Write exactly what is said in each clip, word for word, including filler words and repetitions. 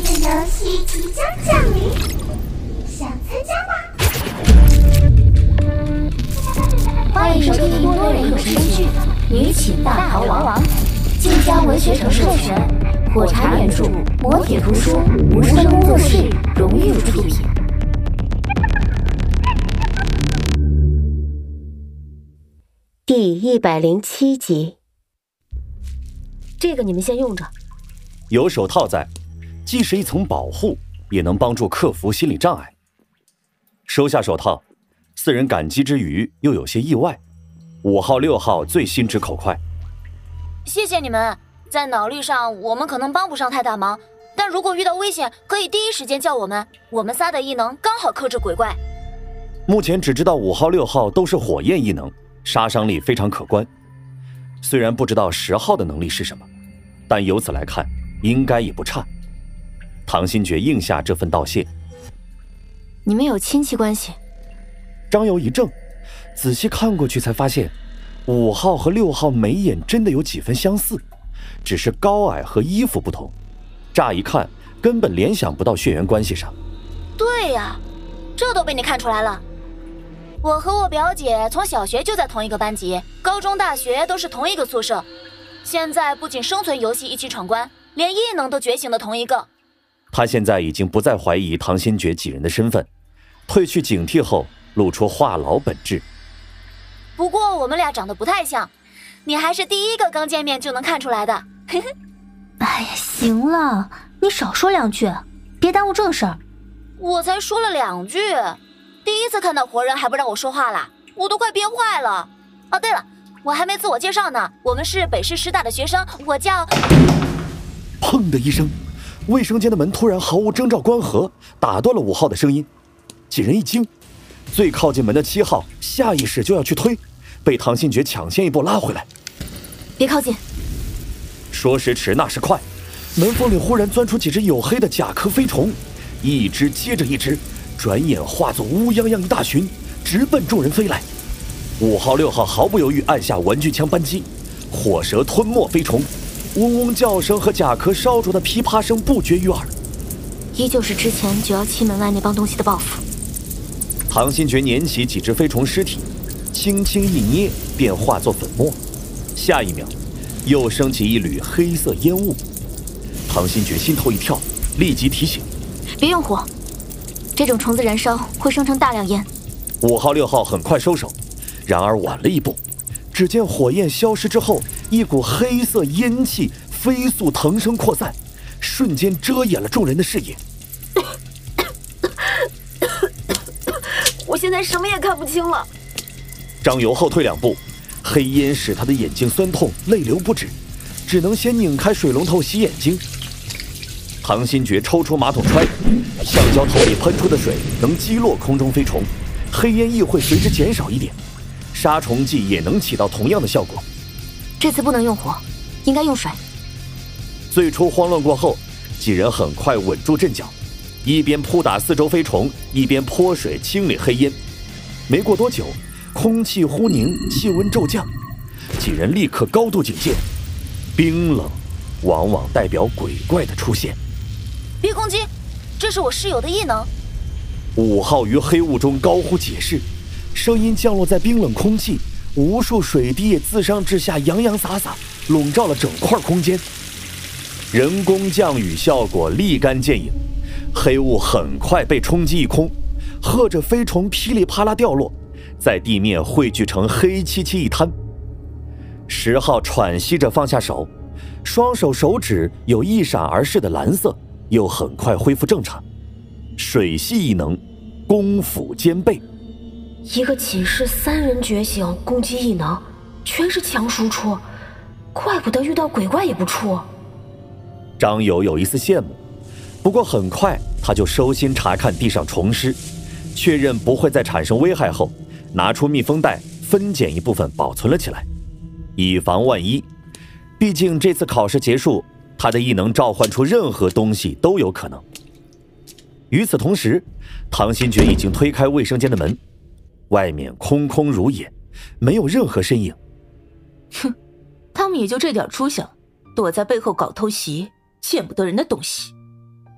的游戏即将降临，想参加吗？ 欢迎收听多人有声剧《女寝大逃亡》，晋江文学城授权，火柴原著，磨铁图书，无声工作室荣誉出品。 第一百零七集。这个你们先用着。 有手套在，既是一层保护，也能帮助克服心理障碍。收下手套，四人感激之余又有些意外。五号六号最心直口快。 谢谢你们，在脑力上我们可能帮不上太大忙，但如果遇到危险可以第一时间叫我们，我们仨的异能刚好克制鬼怪。 目前只知道五号六号都是火焰异能，杀伤力非常可观。虽然不知道十号的能力是什么，但由此来看应该也不差。唐新觉应下这份道谢。 你们有亲戚关系？ 张游一怔，仔细看过去才发现五号和六号眉眼真的有几分相似，只是高矮和衣服不同，乍一看根本联想不到血缘关系上。 对呀，这都被你看出来了。我和我表姐从小学就在同一个班级，高中大学都是同一个宿舍，现在不仅生存游戏一起闯关，连异能都觉醒的同一个。 他现在已经不再怀疑唐新觉几人的身份，褪去警惕后露出话痨本质。 不过我们俩长得不太像，你还是第一个刚见面就能看出来的。 哎呀，行了，你少说两句，别耽误正事儿。 我才说了两句，第一次看到活人还不让我说话啦，我都快憋坏了。哦，对了，我还没自我介绍呢，我们是北师师大的学生，我叫…… 砰的一声，卫生间的门突然毫无征兆关合，打断了五号的声音。几人一惊，最靠近门的七号下意识就要去推，被唐新觉抢先一步拉回来。 别靠近。 说时迟那时快，门缝里忽然钻出几只黝黑的甲壳飞虫，一只接着一只，转眼化作乌泱泱一大群，直奔众人飞来。五号六号毫不犹豫按下玩具枪扳机，火蛇吞没飞虫，嗡嗡叫声和甲壳烧灼的噼啪声不绝于耳， 依旧是之前九幺七门外那帮东西的报复。 唐新觉捻起几只飞虫尸体，轻轻一捏便化作粉末，下一秒又升起一缕黑色烟雾。唐新觉心头一跳，立即提醒： 别用火，这种虫子燃烧会生成大量烟。 五号六号很快收手，然而晚了一步，只见火焰消失之后，一股黑色烟气飞速腾升扩散，瞬间遮掩了众人的视野。 我现在什么也看不清了。 张游后退两步，黑烟使他的眼睛酸痛，泪流不止，只能先拧开水龙头洗眼睛。唐新觉抽出马桶揣，橡胶头里喷出的水能击落空中飞虫，黑烟亦会随之减少一点，杀虫剂也能起到同样的效果。 这次不能用火，应该用水。 最初慌乱过后，几人很快稳住阵脚，一边扑打四周飞虫，一边泼水清理黑烟。没过多久，空气忽凝，气温骤降，几人立刻高度警戒。冰冷往往代表鬼怪的出现。 别攻击，这是我室友的异能。 五号于黑雾中高呼解释，声音降落在冰冷空气，无数水滴也自上至下洋洋洒洒，笼罩了整块空间。人工降雨效果立竿见影，黑雾很快被冲击一空，喝着飞虫噼里啪啦掉落，在地面汇聚成黑漆漆一滩。十号喘息着放下手，双手手指有一闪而逝的蓝色，又很快恢复正常。水系异能，攻斧兼备。 一个起势三人觉醒攻击异能，全是强输出，怪不得遇到鬼怪也不怵。 张友有一丝羡慕，不过很快他就收心查看地上虫尸，确认不会再产生危害后，拿出密封袋分拣一部分保存了起来，以防万一。毕竟这次考试结束，他的异能召唤出任何东西都有可能。与此同时，唐新觉已经推开卫生间的门，外面空空如也，没有任何身影。 哼，他们也就这点出息，躲在背后搞偷袭，见不得人的东西。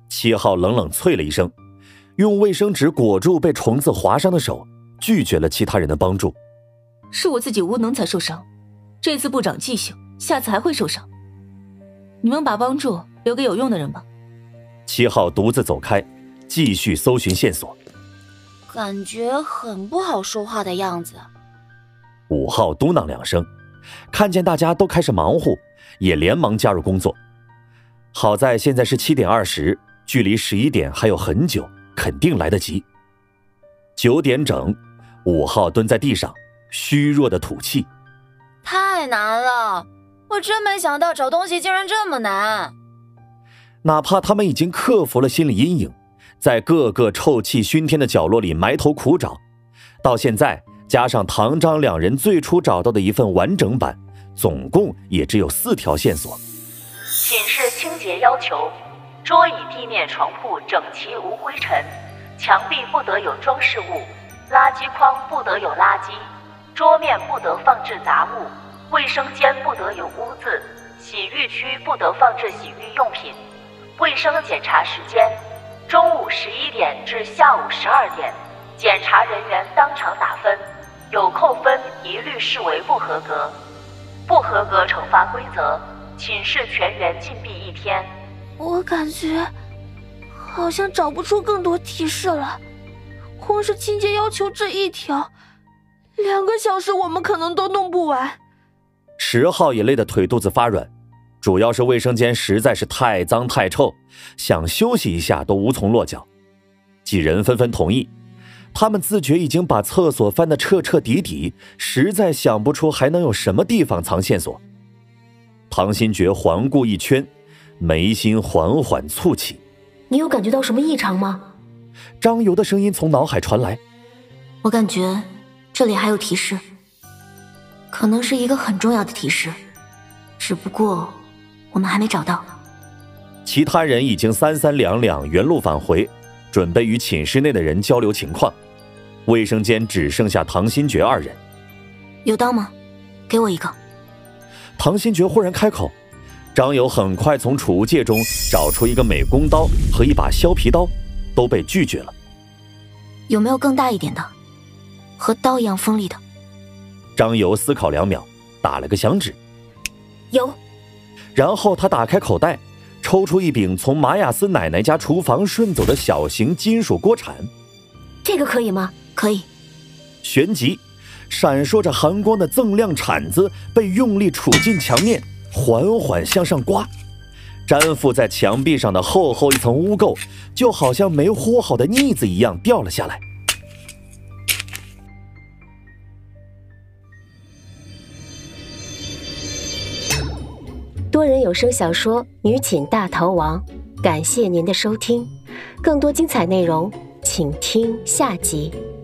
七号冷冷啐了一声，用卫生纸裹住被虫子划伤的手，拒绝了其他人的帮助。 是我自己无能才受伤，这次不长记性，下次还会受伤。你们把帮助留给有用的人吧。 七号独自走开，继续搜寻线索。 感觉很不好说话的样子。 五号嘟囔两声，看见大家都开始忙活，也连忙加入工作。好在现在是七点二十，距离十一点还有很久，肯定来得及。九点整，五号蹲在地上，虚弱的吐气。 太难了，我真没想到找东西竟然这么难。 哪怕他们已经克服了心理阴影，在各个臭气熏天的角落里埋头苦找，到现在加上唐张两人最初找到的一份完整版，总共也只有四条线索。 寝室清洁要求：桌椅、地面、床铺整齐无灰尘，墙壁不得有装饰物，垃圾筐不得有垃圾，桌面不得放置杂物，卫生间不得有污渍，洗浴区不得放置洗浴用品。卫生检查时间：中午十一点至下午十二点，检查人员当场打分，有扣分一律视为不合格。不合格惩罚规则：寝室全员禁闭一天。 我感觉好像找不出更多提示了，光是清洁要求这一条，两个小时我们可能都弄不完。 十号也累得腿肚子发软，主要是卫生间实在是太脏太臭，想休息一下都无从落脚。几人纷纷同意，他们自觉已经把厕所翻得彻彻底底，实在想不出还能有什么地方藏线索。唐新觉环顾一圈，眉心缓缓蹙起。 你有感觉到什么异常吗？ 张游的声音从脑海传来。 我感觉这里还有提示，可能是一个很重要的提示，只不过我们还没找到。 其他人已经三三两两原路返回，准备与寝室内的人交流情况。卫生间只剩下唐新觉二人。 有刀吗？给我一个。 唐新觉忽然开口，张友很快从储物戒中找出一个美工刀和一把削皮刀，都被拒绝了。 有没有更大一点的，和刀一样锋利的？ 张友思考两秒，打了个响指。 有。 然后他打开口袋，抽出一柄从马雅斯奶奶家厨房顺走的小型金属锅铲。 这个可以吗？ 可以。 旋即闪烁着寒光的锃亮铲子被用力杵进墙面，缓缓向上刮，粘附在墙壁上的厚厚一层污垢就好像没和好的腻子一样掉了下来。 多人有声小说《女寝大逃亡》，感谢您的收听，更多精彩内容请听下集。